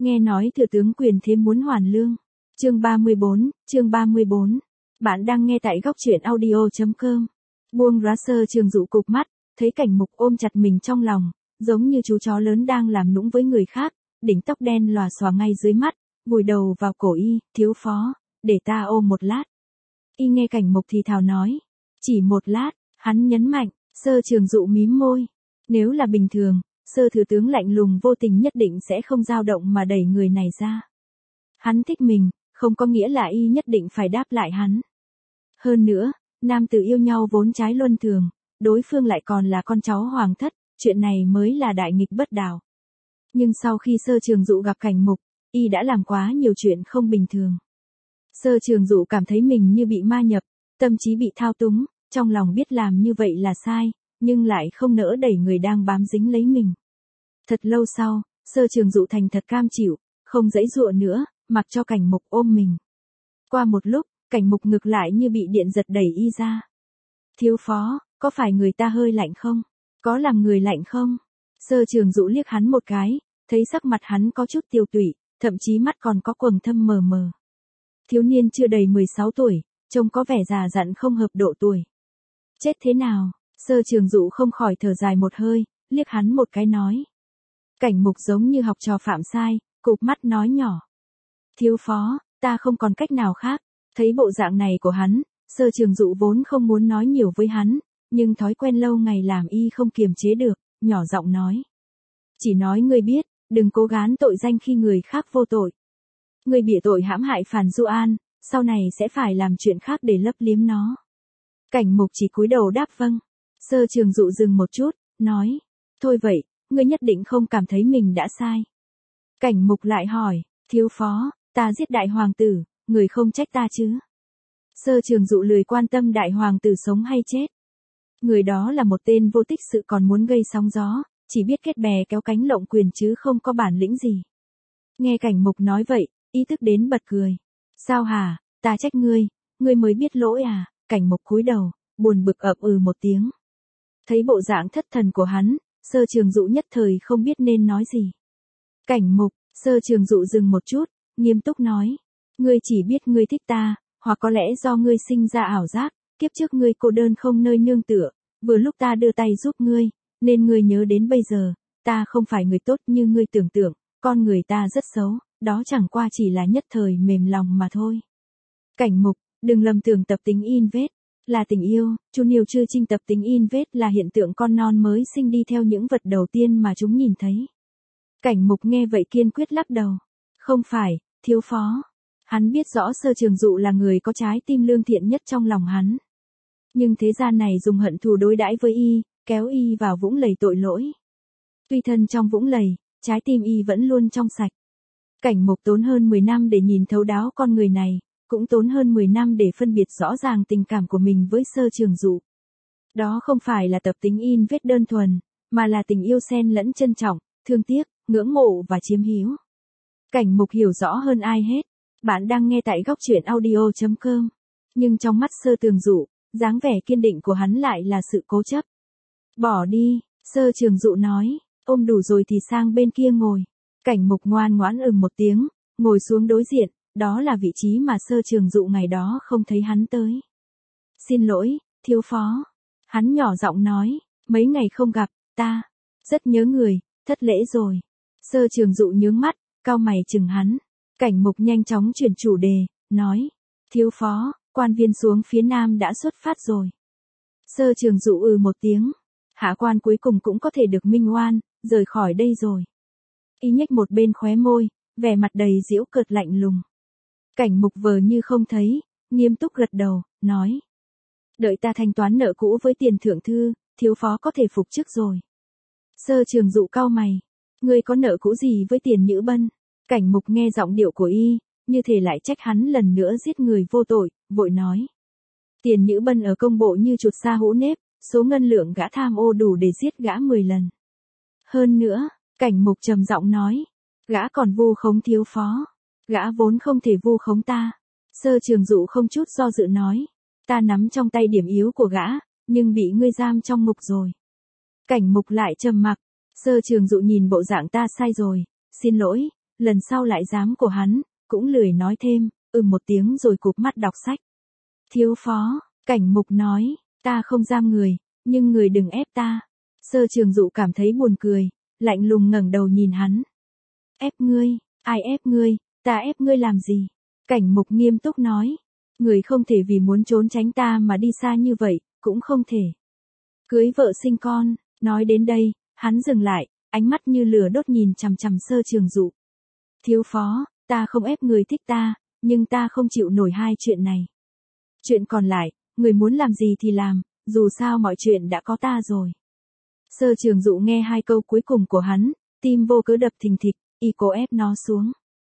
Nghe nói thừa tướng quyền thế muốn hoàn lương. Chương 34. Bạn đang nghe tại góc truyện audio.com. Buông ra Sơ Trường Dụ cụp mắt, thấy Cảnh Mục ôm chặt mình trong lòng, giống như chú chó lớn đang làm nũng với người khác, đỉnh tóc đen lòa xòa ngay dưới mắt, vùi đầu vào cổ y, thiếu phó, để ta ôm một lát. Y nghe Cảnh Mục thì thào nói, chỉ một lát, hắn nhấn mạnh. Sơ Trường Dụ mím môi. Nếu là bình thường, Sơ thừa tướng lạnh lùng vô tình nhất định sẽ không dao động mà đẩy người này ra. Hắn thích mình, không có nghĩa là y nhất định phải đáp lại hắn. Hơn nữa, nam tử yêu nhau vốn trái luân thường, đối phương lại còn là con cháu hoàng thất, chuyện này mới là đại nghịch bất đạo. Nhưng sau khi Sơ Trường Dụ gặp Cảnh Mục, y đã làm quá nhiều chuyện không bình thường. Sơ Trường Dụ cảm thấy mình như bị ma nhập, tâm trí bị thao túng. Trong lòng biết làm như vậy là sai, nhưng lại không nỡ đẩy người đang bám dính lấy mình. Thật lâu sau, Sơ Trường Dụ thành thật cam chịu, không giãy giụa nữa, mặc cho Cảnh Mục ôm mình. Qua một lúc, Cảnh Mục ngực lại như bị điện giật đẩy y ra. Thiếu phó, có phải người ta hơi lạnh không? Có làm người lạnh không? Sơ Trường Dụ liếc hắn một cái, thấy sắc mặt hắn có chút tiêu tụy, thậm chí mắt còn có quầng thâm mờ mờ. Thiếu niên chưa đầy 16 tuổi, trông có vẻ già dặn không hợp độ tuổi. Chết thế nào? Sơ Trường Dụ không khỏi thở dài một hơi, liếc hắn một cái nói. Cảnh Mục giống như học trò phạm sai, cụp mắt nói nhỏ. Thiếu phó, ta không còn cách nào khác. Thấy bộ dạng này của hắn, Sơ Trường Dụ vốn không muốn nói nhiều với hắn, nhưng thói quen lâu ngày làm y không kiềm chế được, nhỏ giọng nói. Chỉ nói ngươi biết, đừng cố gắng tội danh khi người khác vô tội. Ngươi bịa tội hãm hại Phàn Du An, sau này sẽ phải làm chuyện khác để lấp liếm nó. Cảnh Mục chỉ cúi đầu đáp vâng. Sơ Trường Dụ dừng một chút, nói. Thôi vậy, ngươi nhất định không cảm thấy mình đã sai. Cảnh Mục lại hỏi, thiếu phó, ta giết đại hoàng tử, người không trách ta chứ? Sơ Trường Dụ lười quan tâm đại hoàng tử sống hay chết. Người đó là một tên vô tích sự còn muốn gây sóng gió, chỉ biết kết bè kéo cánh lộng quyền chứ không có bản lĩnh gì. Nghe Cảnh Mục nói vậy, ý thức đến bật cười. Sao hả, ta trách ngươi mới biết lỗi à? Cảnh Mục cúi đầu, buồn bực ậm một tiếng. Thấy bộ dạng thất thần của hắn, Sơ Trường Dụ nhất thời không biết nên nói gì. Cảnh Mục, Sơ Trường Dụ dừng một chút, nghiêm túc nói. Ngươi chỉ biết ngươi thích ta, hoặc có lẽ do ngươi sinh ra ảo giác, kiếp trước ngươi cô đơn không nơi nương tựa, vừa lúc ta đưa tay giúp ngươi, nên ngươi nhớ đến bây giờ, ta không phải người tốt như ngươi tưởng tượng, con người ta rất xấu, đó chẳng qua chỉ là nhất thời mềm lòng mà thôi. Cảnh Mục, đừng lầm tưởng tập tính in vết là tình yêu, Chu Niêu Chư Trinh tập tính in vết là hiện tượng con non mới sinh đi theo những vật đầu tiên mà chúng nhìn thấy. Cảnh Mục nghe vậy kiên quyết lắc đầu. Không phải, thiếu phó. Hắn biết rõ Sơ Trường Dụ là người có trái tim lương thiện nhất trong lòng hắn. Nhưng thế gian này dùng hận thù đối đãi với y, kéo y vào vũng lầy tội lỗi. Tuy thân trong vũng lầy, trái tim y vẫn luôn trong sạch. Cảnh Mục tốn hơn 10 năm để nhìn thấu đáo con người này, cũng tốn hơn 10 năm để phân biệt rõ ràng tình cảm của mình với Sơ Trường Dụ. Đó không phải là tập tính in vết đơn thuần, mà là tình yêu xen lẫn trân trọng, thương tiếc, ngưỡng mộ và chiếm hữu. Cảnh Mục hiểu rõ hơn ai hết. Bạn đang nghe tại góc truyện audio.com. Nhưng trong mắt Sơ Trường Dụ, dáng vẻ kiên định của hắn lại là sự cố chấp. Bỏ đi, Sơ Trường Dụ nói, ôm đủ rồi thì sang bên kia ngồi. Cảnh Mục ngoan ngoãn một tiếng, ngồi xuống đối diện, đó là vị trí mà Sơ Trường Dụ ngày đó không thấy hắn tới. Xin lỗi, thiếu phó. Hắn nhỏ giọng nói, mấy ngày không gặp, ta rất nhớ người, thất lễ rồi. Sơ Trường Dụ nhướng mắt, cau mày chừng hắn. Cảnh Mục nhanh chóng chuyển chủ đề, nói, thiếu phó, quan viên xuống phía nam đã xuất phát rồi. Sơ Trường Dụ một tiếng, hạ quan cuối cùng cũng có thể được minh oan, rời khỏi đây rồi. Y nhếch một bên khóe môi, vẻ mặt đầy giễu cợt lạnh lùng. Cảnh Mục vờ như không thấy, nghiêm túc gật đầu, nói. Đợi ta thanh toán nợ cũ với Tiền thượng thư, thiếu phó có thể phục chức rồi. Sơ Trường Dụ cau mày, ngươi có nợ cũ gì với Tiền Nhữ Bân? Cảnh Mục nghe giọng điệu của y, như thể lại trách hắn lần nữa giết người vô tội, vội nói. Tiền Nhữ Bân ở công bộ như chuột sa hũ nếp, số ngân lượng gã tham ô đủ để giết gã 10 lần. Hơn nữa, Cảnh Mục trầm giọng nói, gã còn vu khống thiếu phó. Gã vốn không thể vu khống ta. Sơ Trường Dụ không chút do dự nói, ta nắm trong tay điểm yếu của gã, nhưng bị ngươi giam trong ngục rồi. Cảnh Mục lại trầm mặc. Sơ Trường Dụ nhìn bộ dạng ta sai rồi, xin lỗi, lần sau lại dám của hắn, cũng lười nói thêm, một tiếng rồi cụp mắt đọc sách. Thiếu phó, Cảnh Mục nói, ta không giam người, nhưng người đừng ép ta. Sơ Trường Dụ cảm thấy buồn cười, lạnh lùng ngẩng đầu nhìn hắn. Ép ngươi, ai ép ngươi, ta ép ngươi làm gì? Cảnh Mục nghiêm túc nói, người không thể vì muốn trốn tránh ta mà đi xa như vậy, cũng không thể. Cưới vợ sinh con, nói đến đây, hắn dừng lại, ánh mắt như lửa đốt nhìn chằm chằm Sơ Trường Dụ. Thiếu phó, ta không ép người thích ta, nhưng ta không chịu nổi hai chuyện này. Chuyện còn lại, người muốn làm gì thì làm, dù sao mọi chuyện đã có ta rồi. Sơ Trường Dụ nghe hai câu cuối cùng của hắn, tim vô cớ đập thình thịch, y cố ép nó xuống.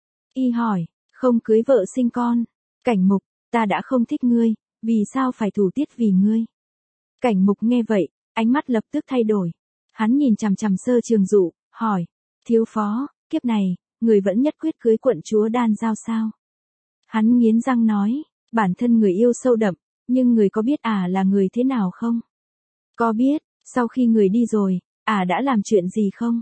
Y hỏi, không cưới vợ sinh con. Cảnh Mục, ta đã không thích ngươi, vì sao phải thủ tiết vì ngươi? Cảnh Mục nghe vậy, ánh mắt lập tức thay đổi. Hắn nhìn chằm chằm Sơ Trường Dụ, hỏi, thiếu phó, kiếp này, người vẫn nhất quyết cưới quận chúa Đan Giao sao? Hắn nghiến răng nói, bản thân người yêu sâu đậm, nhưng người có biết là người thế nào không? Có biết, sau khi người đi rồi, đã làm chuyện gì không?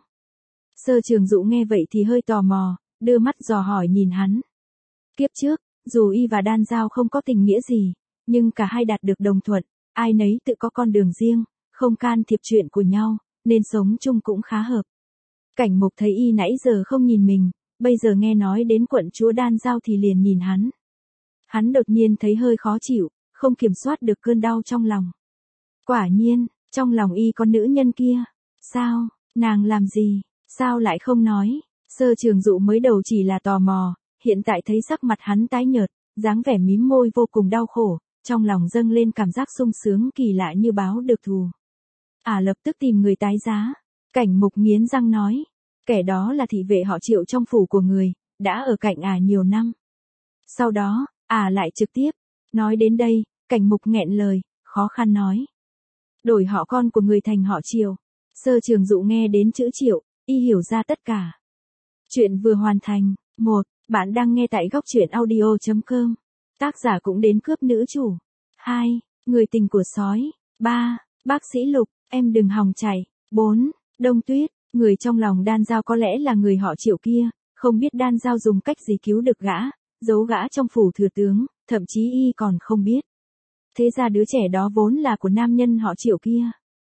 Sơ Trường Dụ nghe vậy thì hơi tò mò, đưa mắt dò hỏi nhìn hắn. Kiếp trước, dù y và Đan Giao không có tình nghĩa gì, nhưng cả hai đạt được đồng thuận, ai nấy tự có con đường riêng, không can thiệp chuyện của nhau, nên sống chung cũng khá hợp. Cảnh Mục thấy y nãy giờ không nhìn mình, bây giờ nghe nói đến quận chúa Đan Giao thì liền nhìn hắn. Hắn đột nhiên thấy hơi khó chịu, không kiểm soát được cơn đau trong lòng. Quả nhiên, trong lòng y có nữ nhân kia. Sao, nàng làm gì, sao lại không nói? Sơ Trường Dụ mới đầu chỉ là tò mò, hiện tại thấy sắc mặt hắn tái nhợt, dáng vẻ mím môi vô cùng đau khổ, trong lòng dâng lên cảm giác sung sướng kỳ lạ như báo được thù. Lập tức tìm người tái giá. Cảnh Mục nghiến răng nói, kẻ đó là thị vệ họ Triệu trong phủ của người, đã ở cạnh nhiều năm. Sau đó, lại trực tiếp, nói đến đây, Cảnh Mục nghẹn lời, khó khăn nói. Đổi họ con của người thành họ Triệu. Sơ Trường Dụ nghe đến chữ Triệu, y hiểu ra tất cả. Chuyện vừa hoàn thành. 1. Bạn đang nghe tại góc truyện audio.com. Tác giả cũng đến cướp nữ chủ. 2. Người tình của sói. 3. Bác sĩ Lục, em đừng hòng chạy. 4. Đông Tuyết, người trong lòng Đan Giao có lẽ là người họ Triệu kia, không biết Đan Giao dùng cách gì cứu được gã, giấu gã trong phủ thừa tướng, thậm chí y còn không biết. Thế ra đứa trẻ đó vốn là của nam nhân họ Triệu kia.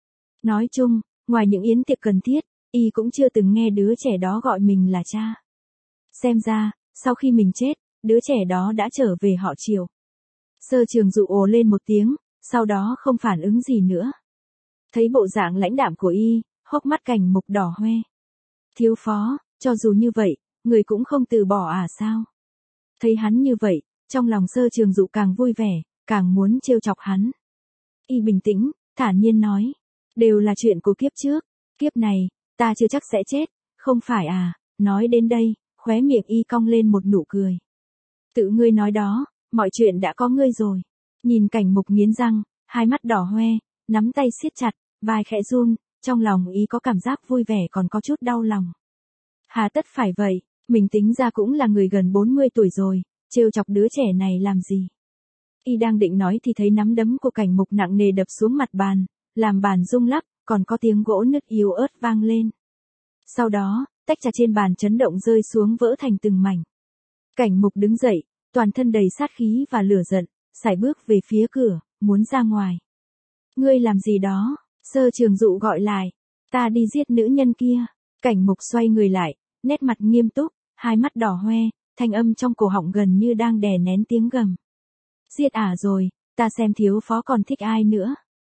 Nói chung, ngoài những yến tiệc cần thiết, y cũng chưa từng nghe đứa trẻ đó gọi mình là cha. Xem ra, sau khi mình chết, đứa trẻ đó đã trở về họ Triệu. Sơ Trường Dụ ồ lên một tiếng, sau đó không phản ứng gì nữa. Thấy bộ dạng lãnh đạm của y, hốc mắt Cảnh Mục đỏ hoe. Thiếu phó, cho dù như vậy, người cũng không từ bỏ sao? Thấy hắn như vậy, trong lòng Sơ Trường Dụ càng vui vẻ, càng muốn trêu chọc hắn. Y bình tĩnh, thản nhiên nói, đều là chuyện của kiếp trước, kiếp này, ta chưa chắc sẽ chết, không phải nói đến đây, khóe miệng y cong lên một nụ cười. Tự ngươi nói đó, mọi chuyện đã có ngươi rồi. Nhìn Cảnh Mục nghiến răng, hai mắt đỏ hoe, nắm tay siết chặt, vai khẽ run, trong lòng y có cảm giác vui vẻ còn có chút đau lòng. Hà tất phải vậy, mình tính ra cũng là người gần 40 tuổi rồi, trêu chọc đứa trẻ này làm gì. Y đang định nói thì thấy nắm đấm của Cảnh Mục nặng nề đập xuống mặt bàn, làm bàn rung lắc, còn có tiếng gỗ nứt yếu ớt vang lên. Sau đó, tách trà trên bàn chấn động rơi xuống vỡ thành từng mảnh. Cảnh Mục đứng dậy, toàn thân đầy sát khí và lửa giận, sải bước về phía cửa, muốn ra ngoài. Ngươi làm gì đó? Sơ Trường Dụ gọi lại. Ta đi giết nữ nhân kia. Cảnh Mục xoay người lại, nét mặt nghiêm túc, hai mắt đỏ hoe, thanh âm trong cổ họng gần như đang đè nén tiếng gầm. Giết rồi, ta xem thiếu phó còn thích ai nữa.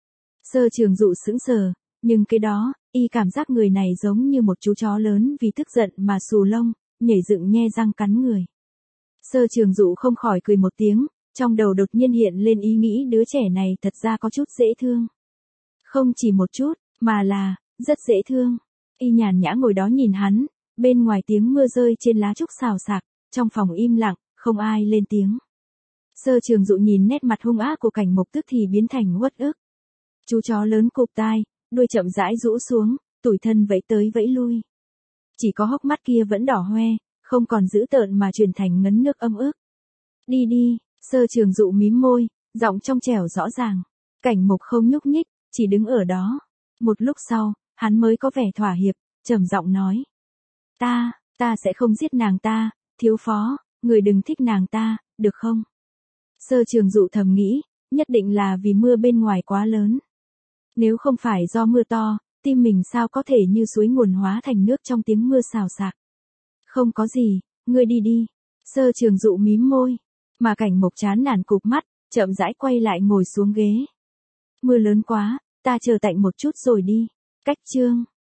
Sơ Trường Dụ sững sờ, nhưng cái đó, y cảm giác người này giống như một chú chó lớn vì tức giận mà xù lông, nhảy dựng nhe răng cắn người. Sơ Trường Dụ không khỏi cười một tiếng, trong đầu đột nhiên hiện lên ý nghĩ đứa trẻ này thật ra có chút dễ thương. Không chỉ một chút, mà là, rất dễ thương. Y nhàn nhã ngồi đó nhìn hắn, bên ngoài tiếng mưa rơi trên lá trúc xào xạc, trong phòng im lặng, không ai lên tiếng. Sơ Trường Dụ nhìn nét mặt hung ác của Cảnh Mục tức thì biến thành uất ức. Chú chó lớn cụp tai, đuôi chậm rãi rũ xuống, tủi thân vẫy tới vẫy lui. Chỉ có hốc mắt kia vẫn đỏ hoe, không còn dữ tợn mà chuyển thành ngấn nước âm ức. Đi đi, Sơ Trường Dụ mím môi, giọng trong trẻo rõ ràng. Cảnh Mục không nhúc nhích, chỉ đứng ở đó. Một lúc sau, hắn mới có vẻ thỏa hiệp, trầm giọng nói. Ta sẽ không giết nàng ta, thiếu phó, người đừng thích nàng ta, được không? Sơ Trường Dụ thầm nghĩ, nhất định là vì mưa bên ngoài quá lớn. Nếu không phải do mưa to, tim mình sao có thể như suối nguồn hóa thành nước trong tiếng mưa xào xạc. Không có gì, ngươi đi đi. Sơ Trường Dụ mím môi, mà Cảnh Mộc chán nản cụp mắt, chậm rãi quay lại ngồi xuống ghế. Mưa lớn quá, ta chờ tạnh một chút rồi đi. Cách chương